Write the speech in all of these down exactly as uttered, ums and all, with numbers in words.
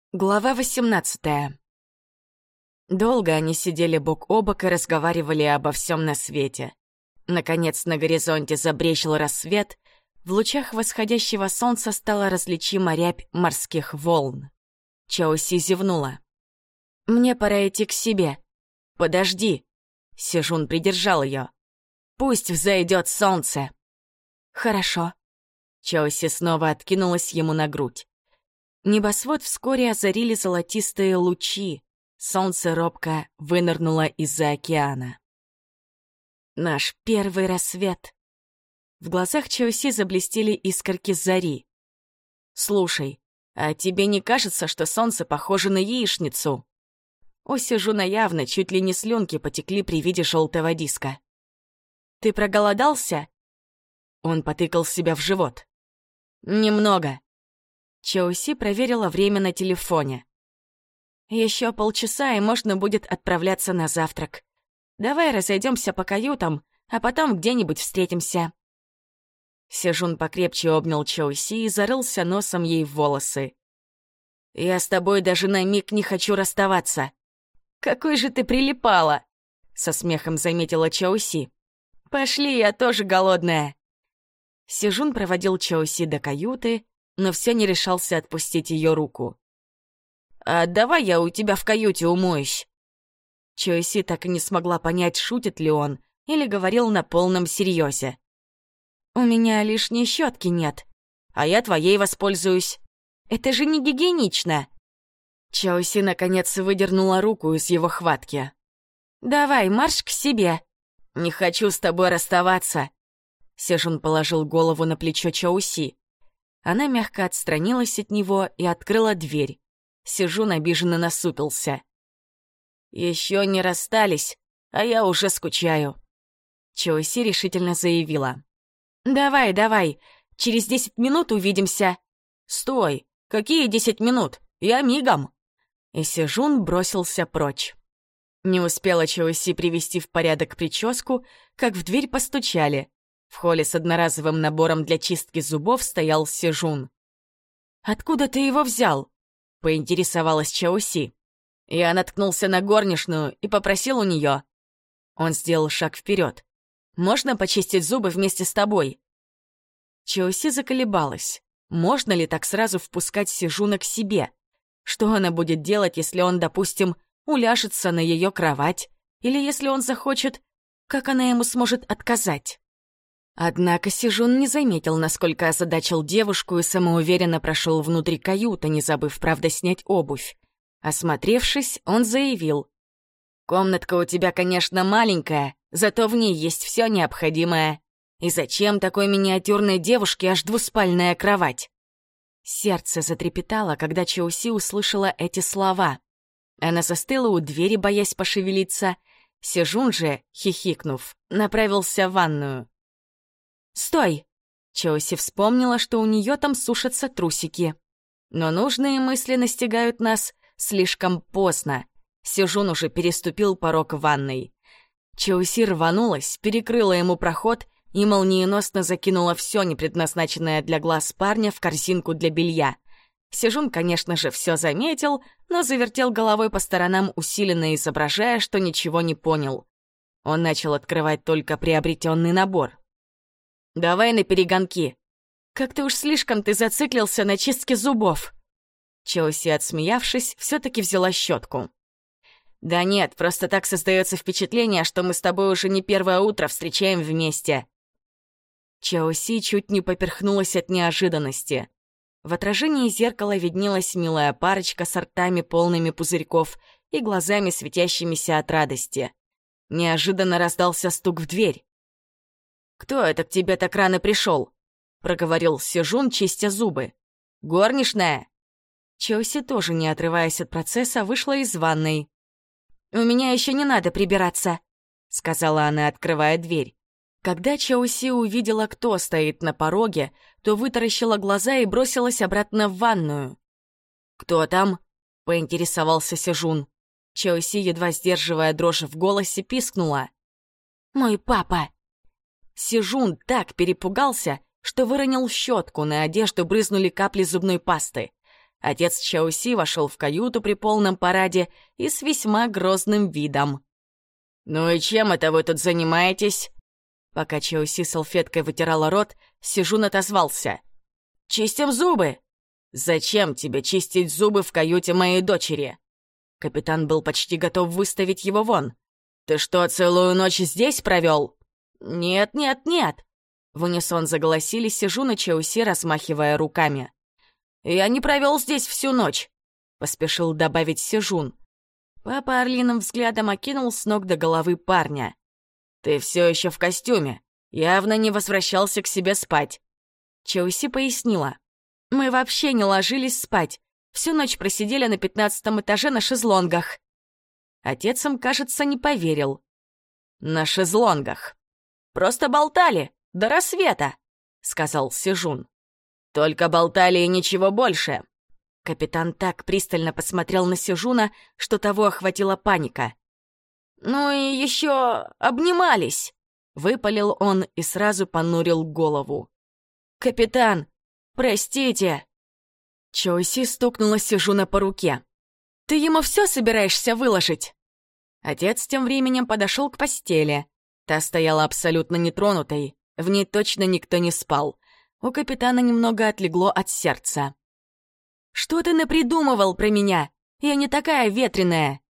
Глава восемнадцатая. Долго они сидели бок о бок и разговаривали обо всем на свете. Наконец на горизонте забрезжил рассвет, в лучах восходящего солнца стала различима рябь морских волн. Чаоси зевнула. «Мне пора идти к себе. Подожди!» Сежун придержал ее. «Пусть взойдет солнце!» «Хорошо». Чаоси снова откинулась ему на грудь. Небосвод вскоре озарили золотистые лучи. Солнце робко вынырнуло из-за океана. Наш первый рассвет. В глазах Чаоси заблестели искорки зари. «Слушай, а тебе не кажется, что солнце похоже на яичницу?» У Сежуна явно чуть ли не слюнки потекли при виде желтого диска. «Ты проголодался?» Он потыкал себя в живот. «Немного». Чаоси проверила время на телефоне. Еще полчаса, и можно будет отправляться на завтрак. Давай разойдемся по каютам, а потом где-нибудь встретимся. Сежун покрепче обнял Чаоси и зарылся носом ей в волосы. «Я с тобой даже на миг не хочу расставаться». «Какой же ты прилипала!» — со смехом заметила Чаоси. «Пошли, я тоже голодная». Сежун проводил Чаоси до каюты, но все не решался отпустить ее руку. «А давай я у тебя в каюте умоюсь». Чаоси так и не смогла понять, шутит ли он или говорил на полном серьезе. «У меня лишней щетки нет, а я твоей воспользуюсь. Это же не гигиенично». Чаоси наконец выдернула руку из его хватки. «Давай, марш к себе». «Не хочу с тобой расставаться». Сежун положил голову на плечо Чаоси. Она мягко отстранилась от него и открыла дверь. Сежун обиженно насупился. «Еще не расстались, а я уже скучаю», — Чаоси решительно заявила. «Давай, давай, через десять минут увидимся». «Стой, какие десять минут? Я мигом». И Сежун бросился прочь. Не успела Чаоси привести в порядок прическу, как в дверь постучали. В холле с одноразовым набором для чистки зубов стоял Сежун. «Откуда ты его взял?» — поинтересовалась Чаоси. Я наткнулся на горничную и попросил у нее. Он сделал шаг вперед. «Можно почистить зубы вместе с тобой?» Чаоси заколебалась. Можно ли так сразу впускать Сежуна к себе? Что она будет делать, если он, допустим, уляжется на ее кровать? Или если он захочет, как она ему сможет отказать? Однако Сежун не заметил, насколько озадачил девушку, и самоуверенно прошел внутрь каюты, не забыв, правда, снять обувь. Осмотревшись, он заявил. «Комнатка у тебя, конечно, маленькая, зато в ней есть все необходимое. И зачем такой миниатюрной девушке аж двуспальная кровать?» Сердце затрепетало, когда Чаоси услышала эти слова. Она застыла у двери, боясь пошевелиться. Сежун же, хихикнув, направился в ванную. «Стой!» Чаоси вспомнила, что у нее там сушатся трусики. Но нужные мысли настигают нас слишком поздно. Сежун уже переступил порог ванной. Чаоси рванулась, перекрыла ему проход и молниеносно закинула все непредназначенное для глаз парня в корзинку для белья. Сежун, конечно же, все заметил, но завертел головой по сторонам, усиленно изображая, что ничего не понял. Он начал открывать только приобретенный набор. «Давай на перегонки. Как-то уж слишком ты зациклился на чистке зубов». Чаоси, отсмеявшись, все-таки взяла щетку. «Да нет, просто так создается впечатление, что мы с тобой уже не первое утро встречаем вместе». Чаоси чуть не поперхнулась от неожиданности. В отражении зеркала виднелась милая парочка с ртами полными пузырьков и глазами светящимися от радости. Неожиданно раздался стук в дверь. «Кто это к тебе так рано пришел?» — проговорил Сежун, чистя зубы. «Горничная?» Чаоси, тоже не отрываясь от процесса, вышла из ванной. «У меня еще не надо прибираться», — сказала она, открывая дверь. Когда Чаоси увидела, кто стоит на пороге, то вытаращила глаза и бросилась обратно в ванную. «Кто там?» — поинтересовался Сежун. Чаоси, едва сдерживая дрожь в голосе, пискнула. «Мой папа!» Сежун так перепугался, что выронил щетку, на одежду брызнули капли зубной пасты. Отец Чауси вошел в каюту при полном параде и с весьма грозным видом. «Ну и чем это вы тут занимаетесь?» Пока Чауси салфеткой вытирала рот, Сижун отозвался. «Чистим зубы!» «Зачем тебе чистить зубы в каюте моей дочери?» Капитан был почти готов выставить его вон. «Ты что, целую ночь здесь провел?» «Нет, нет, нет!» В унисон заголосили Сижун и Чауси, размахивая руками. «Я не провел здесь всю ночь», — поспешил добавить Сижун. Папа орлиным взглядом окинул с ног до головы парня. «Ты все еще в костюме. Явно не возвращался к себе спать». Чауси пояснила. «Мы вообще не ложились спать. Всю ночь просидели на пятнадцатом этаже на шезлонгах». Отец им, кажется, не поверил. «На шезлонгах. Просто болтали до рассвета», — сказал Сижун. «Только болтали и ничего больше». Капитан так пристально посмотрел на Сижуна, что того охватила паника. «Ну и еще обнимались», — выпалил он и сразу понурил голову. «Капитан, простите!» Чауси стукнула Сижуна по руке. «Ты ему все собираешься выложить?» Отец тем временем подошел к постели. Та стояла абсолютно нетронутой, в ней точно никто не спал. У капитана немного отлегло от сердца. «Что ты напридумывал про меня? Я не такая ветреная!»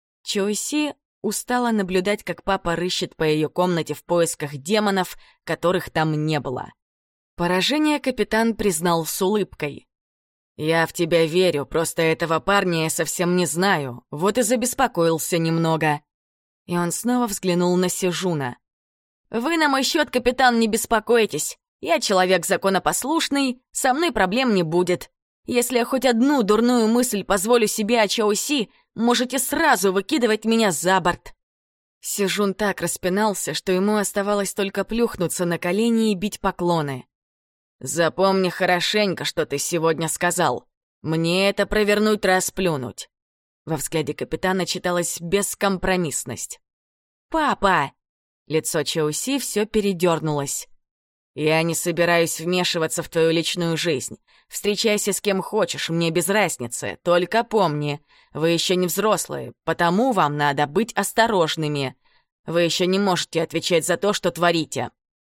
Чауси устала наблюдать, как папа рыщет по ее комнате в поисках демонов, которых там не было. Поражение капитан признал с улыбкой. «Я в тебя верю, просто этого парня я совсем не знаю, вот и забеспокоился немного». И он снова взглянул на Сижуна. «Вы на мой счет, капитан, не беспокойтесь. Я человек законопослушный, со мной проблем не будет. Если я хоть одну дурную мысль позволю себе о Чауси, можете сразу выкидывать меня за борт». Сижун так распинался, что ему оставалось только плюхнуться на колени и бить поклоны. «Запомни хорошенько, что ты сегодня сказал. Мне это провернуть, расплюнуть». Во взгляде капитана читалась бескомпромиссность. «Папа!» Лицо Чауси все передернулось. «Я не собираюсь вмешиваться в твою личную жизнь. Встречайся с кем хочешь, мне без разницы. Только помни, вы еще не взрослые, потому вам надо быть осторожными. Вы еще не можете отвечать за то, что творите».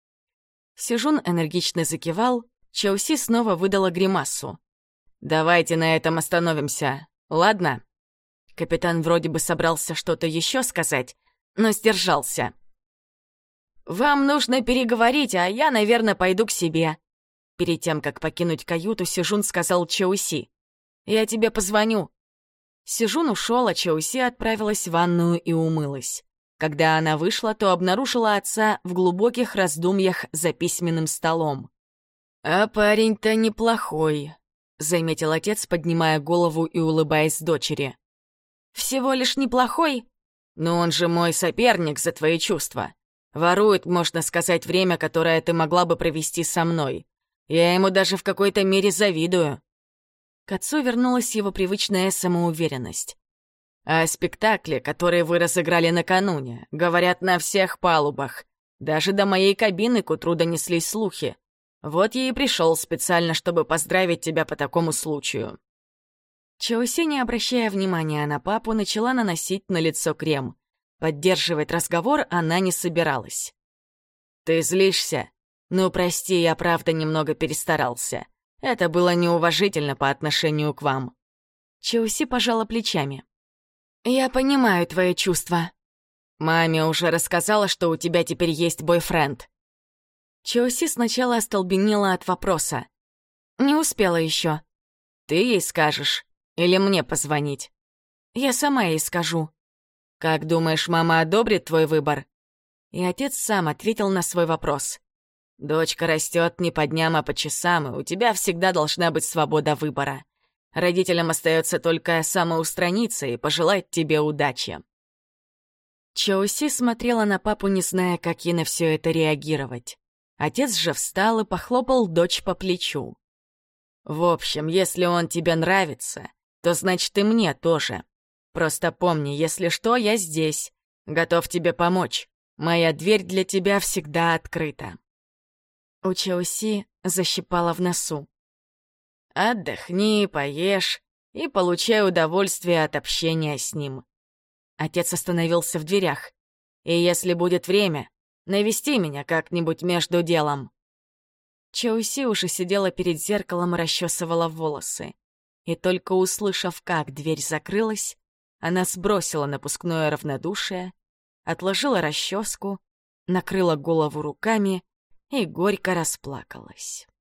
Сижун энергично закивал, Чауси снова выдала гримасу. «Давайте на этом остановимся, ладно?» Капитан вроде бы собрался что-то еще сказать, но сдержался. «Вам нужно переговорить, а я, наверное, пойду к себе». Перед тем, как покинуть каюту, Сижун сказал Чауси. «Я тебе позвоню». Сижун ушел, а Чауси отправилась в ванную и умылась. Когда она вышла, то обнаружила отца в глубоких раздумьях за письменным столом. «А парень-то неплохой», — заметил отец, поднимая голову и улыбаясь дочери. «Всего лишь неплохой? Но он же мой соперник за твои чувства. Ворует, можно сказать, время, которое ты могла бы провести со мной. Я ему даже в какой-то мере завидую». К отцу вернулась его привычная самоуверенность. «О спектакле, который вы разыграли накануне, говорят на всех палубах. Даже до моей кабины к утру донеслись слухи. Вот я и пришел специально, чтобы поздравить тебя по такому случаю». Чауси, не обращая внимания на папу, начала наносить на лицо крем. Поддерживать разговор она не собиралась. «Ты злишься? Ну, прости, я правда немного перестарался. Это было неуважительно по отношению к вам». Чауси пожала плечами. «Я понимаю твои чувства». «Маме уже рассказала, что у тебя теперь есть бойфренд». Чауси сначала остолбенела от вопроса. «Не успела еще». «Ты ей скажешь? Или мне позвонить?» «Я сама ей скажу». «Как думаешь, мама одобрит твой выбор?» И отец сам ответил на свой вопрос. «Дочка растет не по дням, а по часам, и у тебя всегда должна быть свобода выбора. Родителям остается только самоустраниться и пожелать тебе удачи». Чауси смотрела на папу, не зная, как ей на все это реагировать. Отец же встал и похлопал дочь по плечу. «В общем, если он тебе нравится, то значит и мне тоже. Просто помни, если что, я здесь, готов тебе помочь. Моя дверь для тебя всегда открыта». У Чауси защипала в носу. Отдохни, поешь и получай удовольствие от общения с ним. Отец остановился в дверях. И если будет время, навести меня как-нибудь между делом. Чоуси уже сидела перед зеркалом и расчесывала волосы. И только услышав, как дверь закрылась, она сбросила напускное равнодушие, отложила расческу, накрыла голову руками и горько расплакалась.